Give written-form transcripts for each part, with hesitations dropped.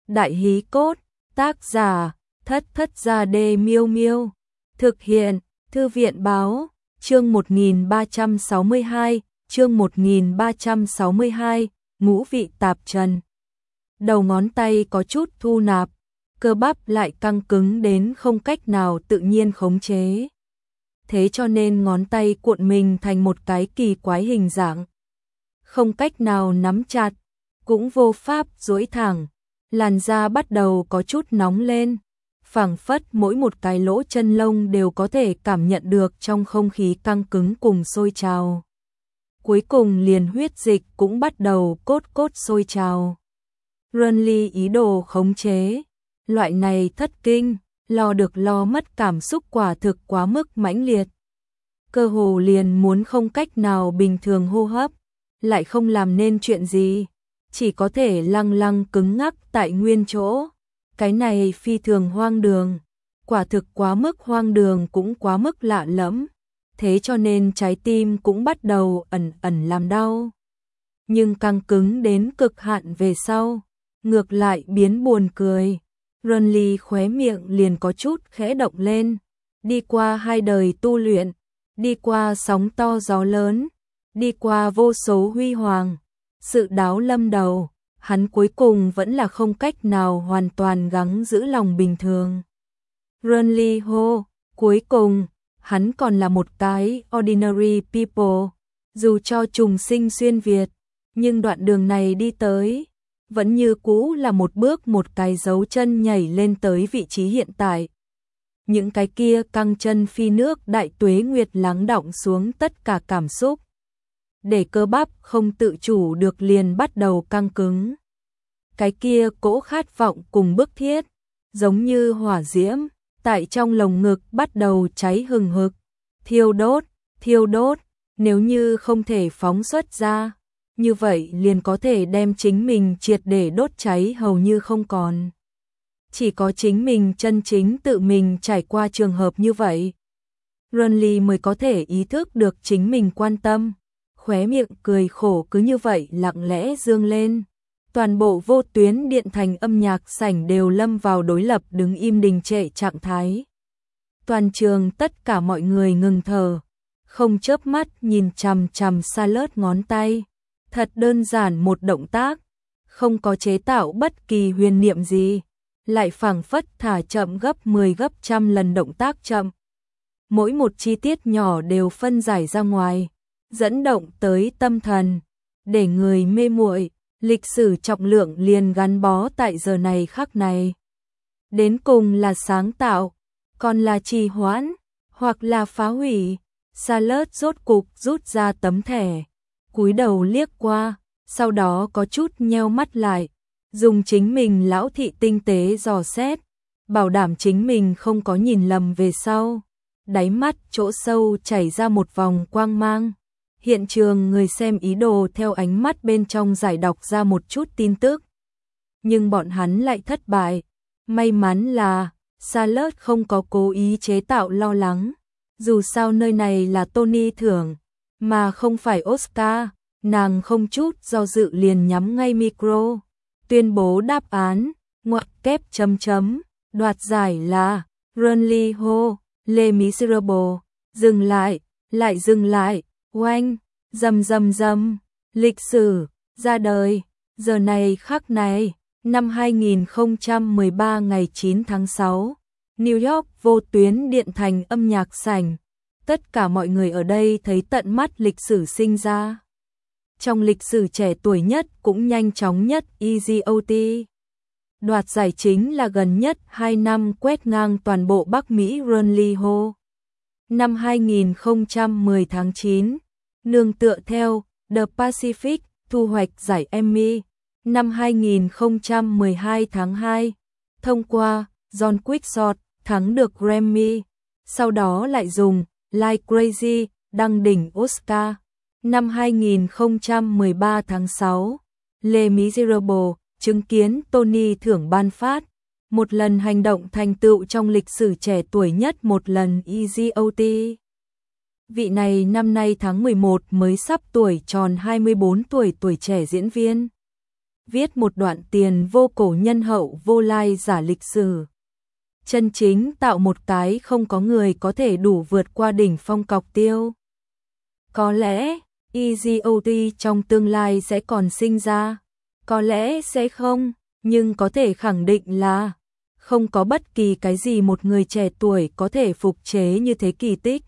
Đại hí cốt, tác giả, Thất Thất Gia Đê Miêu Miêu. Thực hiện, Thư viện báo, chương 1362, chương 1362, ngũ vị tạp trần. Đầu ngón tay có chút thu nạp, cơ bắp lại căng cứng đến không cách nào tự nhiên khống chế. Thế cho nên ngón tay cuộn mình thành một cái kỳ quái hình dạng. Không cách nào nắm chặt, cũng vô pháp duỗi thẳng. Làn da bắt đầu có chút nóng lên, phảng phất mỗi một cái lỗ chân lông đều có thể cảm nhận được trong không khí căng cứng cùng sôi trào. Cuối cùng liền huyết dịch cũng bắt đầu cốt sôi trào. Renly ý đồ khống chế, loại này thất kinh, lo được lo mất cảm xúc quả thực quá mức mãnh liệt. Cơ hồ liền muốn không cách nào bình thường hô hấp, lại không làm nên chuyện gì. Chỉ có thể lăng lăng cứng ngắc tại nguyên chỗ. Cái này phi thường hoang đường, quả thực quá mức hoang đường cũng quá mức lạ lẫm, thế cho nên trái tim cũng bắt đầu ẩn ẩn làm đau. Nhưng căng cứng đến cực hạn về sau, ngược lại biến buồn cười. Renly khóe miệng liền có chút khẽ động lên, đi qua 2 đời tu luyện, đi qua sóng to gió lớn, đi qua vô số huy hoàng. Sự đáo lâm đầu, hắn cuối cùng vẫn là không cách nào hoàn toàn gắng giữ lòng bình thường. Renly hô, cuối cùng, hắn còn là một cái ordinary people, dù cho trùng sinh xuyên Việt, nhưng đoạn đường này đi tới, vẫn như cũ là một bước một cái dấu chân nhảy lên tới vị trí hiện tại. Những cái kia căng chân phi nước đại tuế nguyệt lắng đọng xuống tất cả cảm xúc. Để cơ bắp không tự chủ được liền bắt đầu căng cứng. Cái kia cỗ khát vọng cùng bức thiết, giống như hỏa diễm, tại trong lồng ngực bắt đầu cháy hừng hực, thiêu đốt, nếu như không thể phóng xuất ra, như vậy liền có thể đem chính mình triệt để đốt cháy hầu như không còn. Chỉ có chính mình chân chính tự mình trải qua trường hợp như vậy, Renly mới có thể ý thức được chính mình quan tâm. Khóe miệng cười khổ cứ như vậy lặng lẽ dương lên. Toàn bộ vô tuyến điện thành âm nhạc sảnh đều lâm vào đối lập đứng im đình trệ trạng thái. Toàn trường tất cả mọi người ngừng thở, không chớp mắt nhìn chằm chằm Charlotte ngón tay. Thật đơn giản một động tác, không có chế tạo bất kỳ huyền niệm gì, lại phảng phất thả chậm gấp 10 gấp trăm lần động tác chậm. Mỗi một chi tiết nhỏ đều phân giải ra ngoài, dẫn động tới tâm thần, để người mê muội, lịch sử trọng lượng liền gắn bó tại giờ này khắc này. Đến cùng là sáng tạo, còn là trì hoãn, hoặc là phá hủy. Charlotte rốt cục rút ra tấm thẻ, cúi đầu liếc qua, sau đó có chút nheo mắt lại, dùng chính mình lão thị tinh tế dò xét, bảo đảm chính mình không có nhìn lầm về sau. Đáy mắt chỗ sâu chảy ra một vòng quang mang. Hiện trường người xem ý đồ theo ánh mắt bên trong giải đọc ra một chút tin tức. Nhưng bọn hắn lại thất bại. May mắn là Charlotte không có cố ý chế tạo lo lắng. Dù sao nơi này là Tony thưởng, mà không phải Oscar. Nàng không chút do dự liền nhắm ngay micro. Tuyên bố đáp án, ngoặc kép chấm chấm. Đoạt giải là Renly Ho, Les Miserables. Dừng lại, lại dừng lại. Oanh, rầm, lịch sử, ra đời, giờ này khắc này, năm 2013 ngày 9 tháng 6, New York vô tuyến điện thành âm nhạc sảnh, tất cả mọi người ở đây thấy tận mắt lịch sử sinh ra. Trong lịch sử trẻ tuổi nhất cũng nhanh chóng nhất EGOT. Đoạt giải chính là gần nhất 2 năm quét ngang toàn bộ Bắc Mỹ Renly Ho. Năm 2010 tháng 9, nương tựa theo The Pacific thu hoạch giải Emmy. Năm 2012 tháng 2, thông qua John Quickshot thắng được Grammy. Sau đó lại dùng Like Crazy đăng đỉnh Oscar. Năm 2013 tháng 6, Les Miserables chứng kiến Tony thưởng ban phát. Một lần hành động thành tựu trong lịch sử trẻ tuổi nhất một lần EGOT. Vị này năm nay tháng 11 mới sắp tuổi tròn 24 tuổi, tuổi trẻ diễn viên. viết một đoạn tiền vô cổ nhân hậu vô lai giả lịch sử. Chân chính tạo một cái không có người có thể đủ vượt qua đỉnh phong cọc tiêu. Có lẽ, EGOT trong tương lai sẽ còn sinh ra, có lẽ sẽ không, nhưng có thể khẳng định là không có bất kỳ cái gì một người trẻ tuổi có thể phục chế như thế kỳ tích.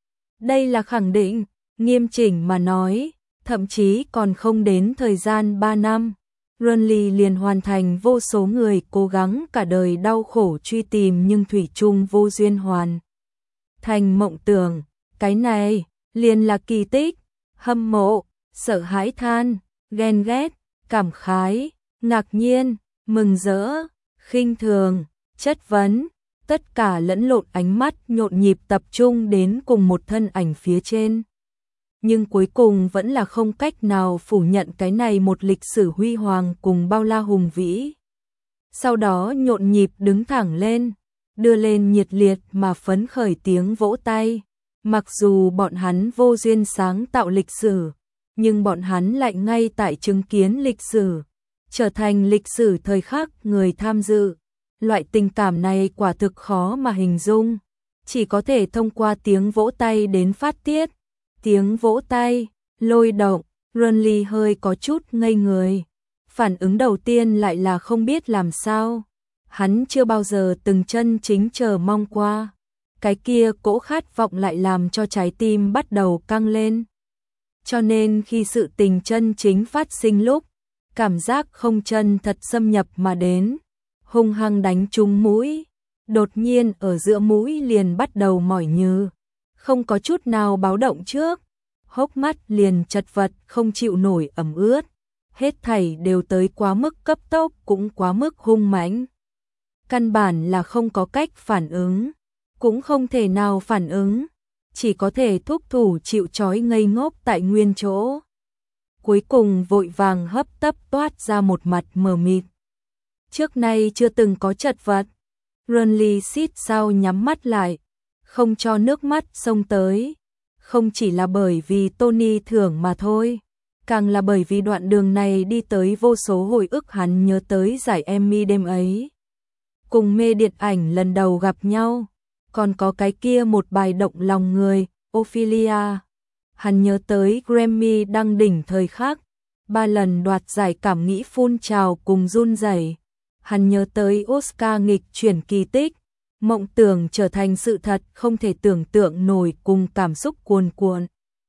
Đây là khẳng định, nghiêm chỉnh mà nói, thậm chí còn không đến thời gian 3 năm. Runly liền hoàn thành vô số người cố gắng cả đời đau khổ truy tìm nhưng thủy chung vô duyên hoàn thành mộng tưởng. Cái này liền là kỳ tích. Hâm mộ, sợ hãi than, ghen ghét, cảm khái, ngạc nhiên, mừng rỡ, khinh thường, chất vấn, tất cả lẫn lộn ánh mắt nhộn nhịp tập trung đến cùng một thân ảnh phía trên. Nhưng cuối cùng vẫn là không cách nào phủ nhận cái này một lịch sử huy hoàng cùng bao la hùng vĩ. Sau đó nhộn nhịp đứng thẳng lên, đưa lên nhiệt liệt mà phấn khởi tiếng vỗ tay. Mặc dù bọn hắn vô duyên sáng tạo lịch sử, nhưng bọn hắn lại ngay tại chứng kiến lịch sử, trở thành lịch sử thời khắc người tham dự. Loại tình cảm này quả thực khó mà hình dung, chỉ có thể thông qua tiếng vỗ tay đến phát tiết. Tiếng vỗ tay, lôi động, Runly hơi có chút ngây người. Phản ứng đầu tiên lại là không biết làm sao. Hắn chưa bao giờ từng chân chính chờ mong qua. Cái kia cỗ khát vọng lại làm cho trái tim bắt đầu căng lên. Cho nên khi sự tình chân chính phát sinh lúc, cảm giác không chân thật xâm nhập mà đến, hung hăng đánh trúng mũi. Đột nhiên ở giữa mũi liền bắt đầu mỏi nhừ, không có chút nào báo động trước, hốc mắt liền chật vật không chịu nổi ẩm ướt, hết thảy đều tới quá mức cấp tốc cũng quá mức hung mãnh. Căn bản là không có cách phản ứng, cũng không thể nào phản ứng, chỉ có thể thúc thủ chịu trói ngây ngốc tại nguyên chỗ. Cuối cùng vội vàng hấp tấp toát ra một mặt mờ mịt. Trước nay chưa từng có chật vật, Runly xít sao nhắm mắt lại, không cho nước mắt xông tới, không chỉ là bởi vì Tony thưởng mà thôi, càng là bởi vì đoạn đường này đi tới vô số hồi ức hắn nhớ tới giải Emmy đêm ấy. Cùng mê điện ảnh lần đầu gặp nhau, còn có cái kia một bài động lòng người, Ophelia. Hắn nhớ tới Grammy đăng đỉnh thời khắc, 3 lần đoạt giải cảm nghĩ phun trào cùng run rẩy. Hắn nhớ tới Oscar nghịch chuyển kỳ tích, mộng tưởng trở thành sự thật không thể tưởng tượng nổi cùng cảm xúc cuồn cuộn.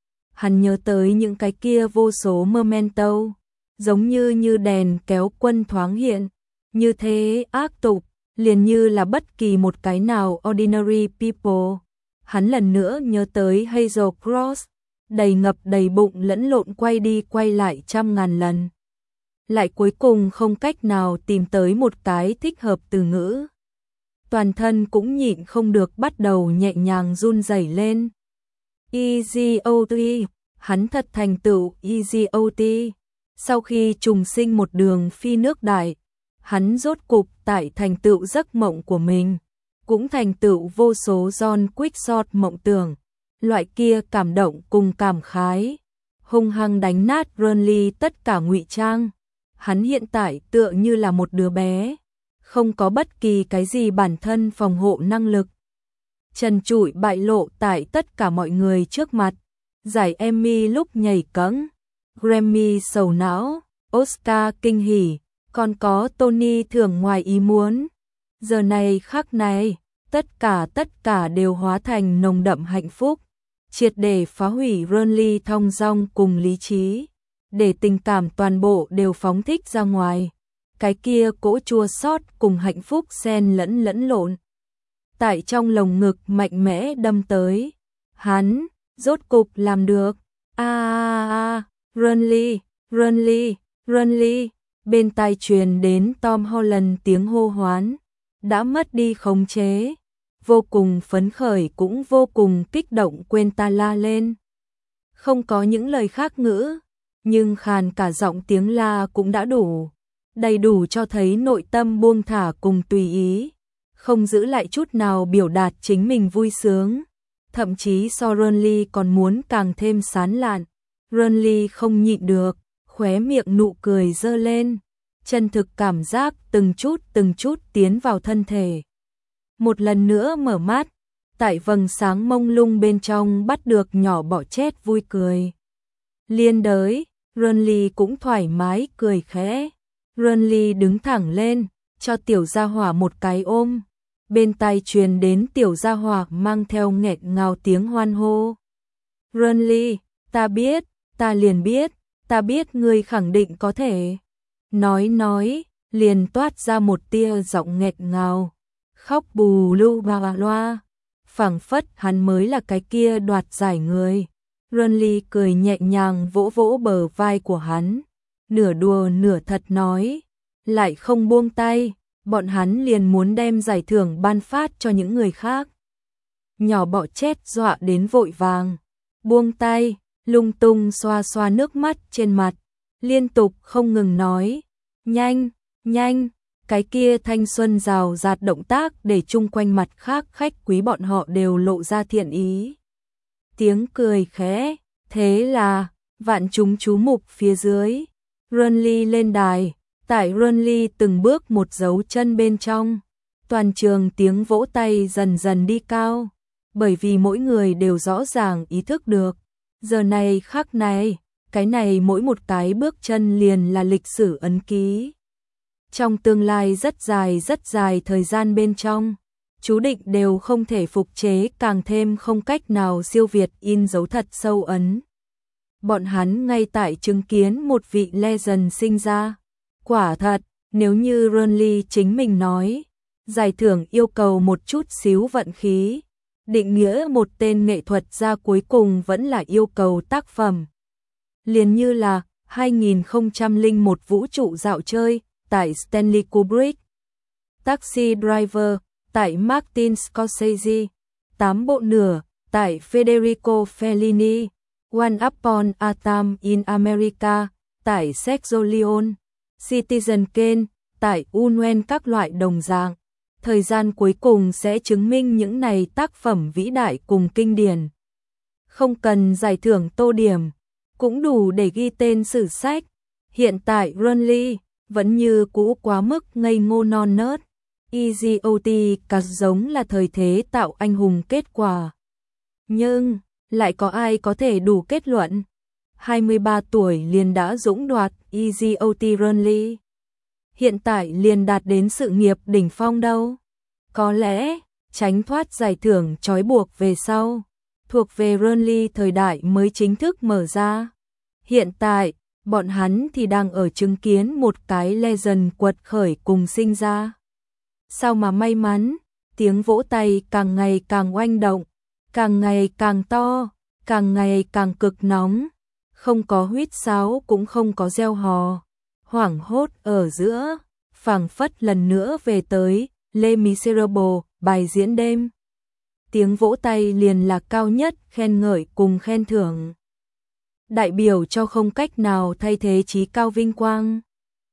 Hắn nhớ tới những cái kia vô số memento, giống như đèn kéo quân thoáng hiện, như thế ác tục, liền như là bất kỳ một cái nào ordinary people. Hắn lần nữa nhớ tới Hazel Cross, đầy ngập đầy bụng lẫn lộn quay đi quay lại trăm ngàn lần. Lại cuối cùng không cách nào tìm tới một cái thích hợp từ ngữ. Toàn thân cũng nhịn không được bắt đầu nhẹ nhàng run rẩy lên. EGOT, hắn thật thành tựu EGOT. Sau khi trùng sinh một đường phi nước đại, hắn rốt cục tại thành tựu giấc mộng của mình, cũng thành tựu vô số John Quickshot mộng tưởng. Loại kia cảm động cùng cảm khái, hung hăng đánh nát Runly tất cả ngụy trang. Hắn hiện tại tựa như là một đứa bé, không có bất kỳ cái gì bản thân phòng hộ năng lực. Trần trụi bại lộ tại tất cả mọi người trước mặt. Giải Emmy lúc nhảy cẫng, Grammy sầu não, Oscar kinh hỉ, còn có Tony thưởng ngoài ý muốn. Giờ này khắc này, tất cả đều hóa thành nồng đậm hạnh phúc, triệt để phá hủy Runly thong dong cùng lý trí, để tình cảm toàn bộ đều phóng thích ra ngoài. Cái kia cỗ chua xót cùng hạnh phúc xen lẫn lộn, tại trong lồng ngực mạnh mẽ đâm tới. Hắn rốt cục làm được. Runly. Bên tai truyền đến Tom Holland tiếng hô hoán, đã mất đi khống chế, vô cùng phấn khởi cũng vô cùng kích động quên ta la lên. Không có những lời khác ngữ, nhưng khàn cả giọng tiếng la cũng đã đủ, đầy đủ cho thấy nội tâm buông thả cùng tùy ý, không giữ lại chút nào biểu đạt chính mình vui sướng, thậm chí so Runly còn muốn càng thêm sán lạn. Runly không nhịn được, khóe miệng nụ cười giơ lên, chân thực cảm giác từng chút tiến vào thân thể. Một lần nữa mở mắt, tại vầng sáng mông lung bên trong bắt được nhỏ bọ chết vui cười. Liên đới, Renly cũng thoải mái cười khẽ. Renly đứng thẳng lên, cho tiểu gia hỏa một cái ôm. Bên tai truyền đến tiểu gia hỏa mang theo nghẹt ngào tiếng hoan hô. Renly, ta biết, ta liền biết, ta biết ngươi khẳng định có thể. Nói, liền toát ra một tia giọng nghẹt ngào. Khóc bù lu ba loa. Phảng phất hắn mới là cái kia đoạt giải người. Renly cười nhẹ nhàng vỗ vỗ bờ vai của hắn. Nửa đùa nửa thật nói. Lại không buông tay, bọn hắn liền muốn đem giải thưởng ban phát cho những người khác. Nhỏ bọ chết dọa đến vội vàng. Buông tay, lung tung xoa xoa nước mắt trên mặt. Liên tục không ngừng nói. Nhanh, cái kia thanh xuân rào rạt động tác để chung quanh mặt khác khách quý bọn họ đều lộ ra thiện ý. Tiếng cười khẽ, thế là, vạn chúng chú mục phía dưới. Renly lên đài, tại Renly từng bước một dấu chân bên trong. Toàn trường tiếng vỗ tay dần dần đi cao, bởi vì mỗi người đều rõ ràng ý thức được. Giờ này khắc này, cái này mỗi một cái bước chân liền là lịch sử ấn ký. Trong tương lai rất dài thời gian bên trong, chú định đều không thể phục chế, càng thêm không cách nào siêu việt in dấu thật sâu ấn. Bọn hắn ngay tại chứng kiến một vị legend sinh ra. Quả thật, nếu như Renly chính mình nói, giải thưởng yêu cầu một chút xíu vận khí, định nghĩa một tên nghệ thuật gia cuối cùng vẫn là yêu cầu tác phẩm. Liền như là 2001 vũ trụ dạo chơi tại Stanley Kubrick, Taxi Driver tại Martin Scorsese, 8 bộ nửa tại Federico Fellini, One Upon a Time in America tại Sergio Leone, Citizen Kane tại Unwen, các loại đồng dạng. Thời gian cuối cùng sẽ chứng minh những này tác phẩm vĩ đại cùng kinh điển. Không cần giải thưởng tô điểm, cũng đủ để ghi tên sử sách. Hiện tại Renly vẫn như cũ quá mức ngây ngô non nớt. Idiot cả giống là thời thế tạo anh hùng kết quả. Nhưng, lại có ai có thể đủ kết luận? 23 tuổi liền đã dũng đoạt Idiot Renly. Hiện tại liền đạt đến sự nghiệp đỉnh phong đâu. Có lẽ, tránh thoát giải thưởng trói buộc về sau, thuộc về Renly thời đại mới chính thức mở ra. Hiện tại, bọn hắn thì đang ở chứng kiến một cái legend quật khởi cùng sinh ra. Sao mà may mắn, tiếng vỗ tay càng ngày càng oanh động, càng ngày càng to, càng ngày càng cực nóng. Không có huýt sáo cũng không có reo hò. Hoảng hốt ở giữa, phảng phất lần nữa về tới Les Miserables, bài diễn đêm. Tiếng vỗ tay liền là cao nhất khen ngợi cùng khen thưởng. Đại biểu cho không cách nào thay thế chí cao vinh quang.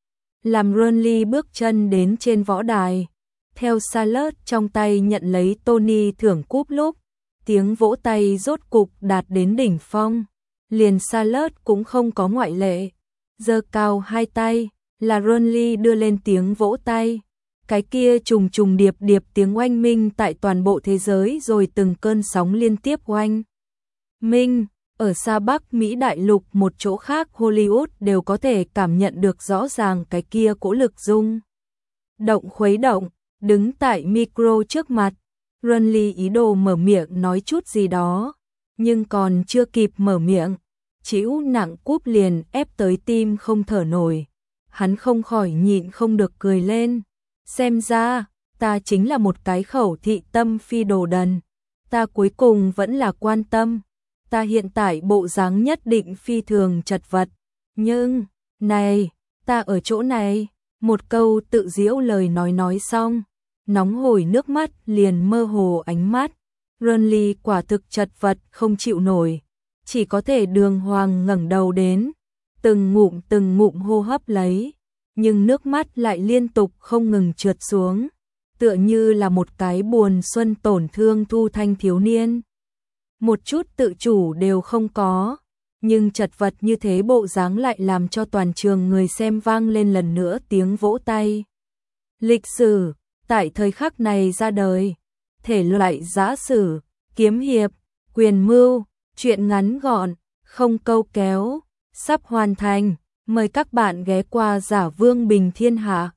Làm Renly bước chân đến trên võ đài, theo Charlotte trong tay nhận lấy Tony thưởng cúp lúc, tiếng vỗ tay rốt cục đạt đến đỉnh phong. Liền Charlotte cũng không có ngoại lệ. Giơ cao hai tay, là Renly đưa lên tiếng vỗ tay. Cái kia trùng trùng điệp điệp tiếng oanh minh tại toàn bộ thế giới rồi từng cơn sóng liên tiếp oanh minh. Ở xa Bắc Mỹ đại lục một chỗ khác Hollywood đều có thể cảm nhận được rõ ràng cái kia cỗ lực rung động khuấy động. Đứng tại micro trước mặt, Renly ý đồ mở miệng nói chút gì đó, nhưng còn chưa kịp mở miệng, chịu nặng cúp liền ép tới tim không thở nổi. Hắn không khỏi nhịn không được cười lên. Xem ra, ta chính là một cái khẩu thị tâm phi đồ đần. Ta cuối cùng vẫn là quan tâm. Ta hiện tại bộ dáng nhất định phi thường chật vật. Nhưng, này, ta ở chỗ này. Một câu tự giễu lời nói xong, nóng hổi nước mắt liền mơ hồ ánh mắt. Renly quả thực chật vật không chịu nổi, chỉ có thể đường hoàng ngẩng đầu đến, từng ngụm hô hấp lấy, nhưng nước mắt lại liên tục không ngừng trượt xuống, tựa như là một cái buồn xuân tổn thương thu thanh thiếu niên. Một chút tự chủ đều không có, nhưng chật vật như thế bộ dáng lại làm cho toàn trường người xem vang lên lần nữa tiếng vỗ tay. Lịch sử, tại thời khắc này ra đời, thể loại giã sử, kiếm hiệp, quyền mưu, truyện ngắn gọn, không câu kéo, sắp hoàn thành, mời các bạn ghé qua Giả Vương Bình Thiên Hạ.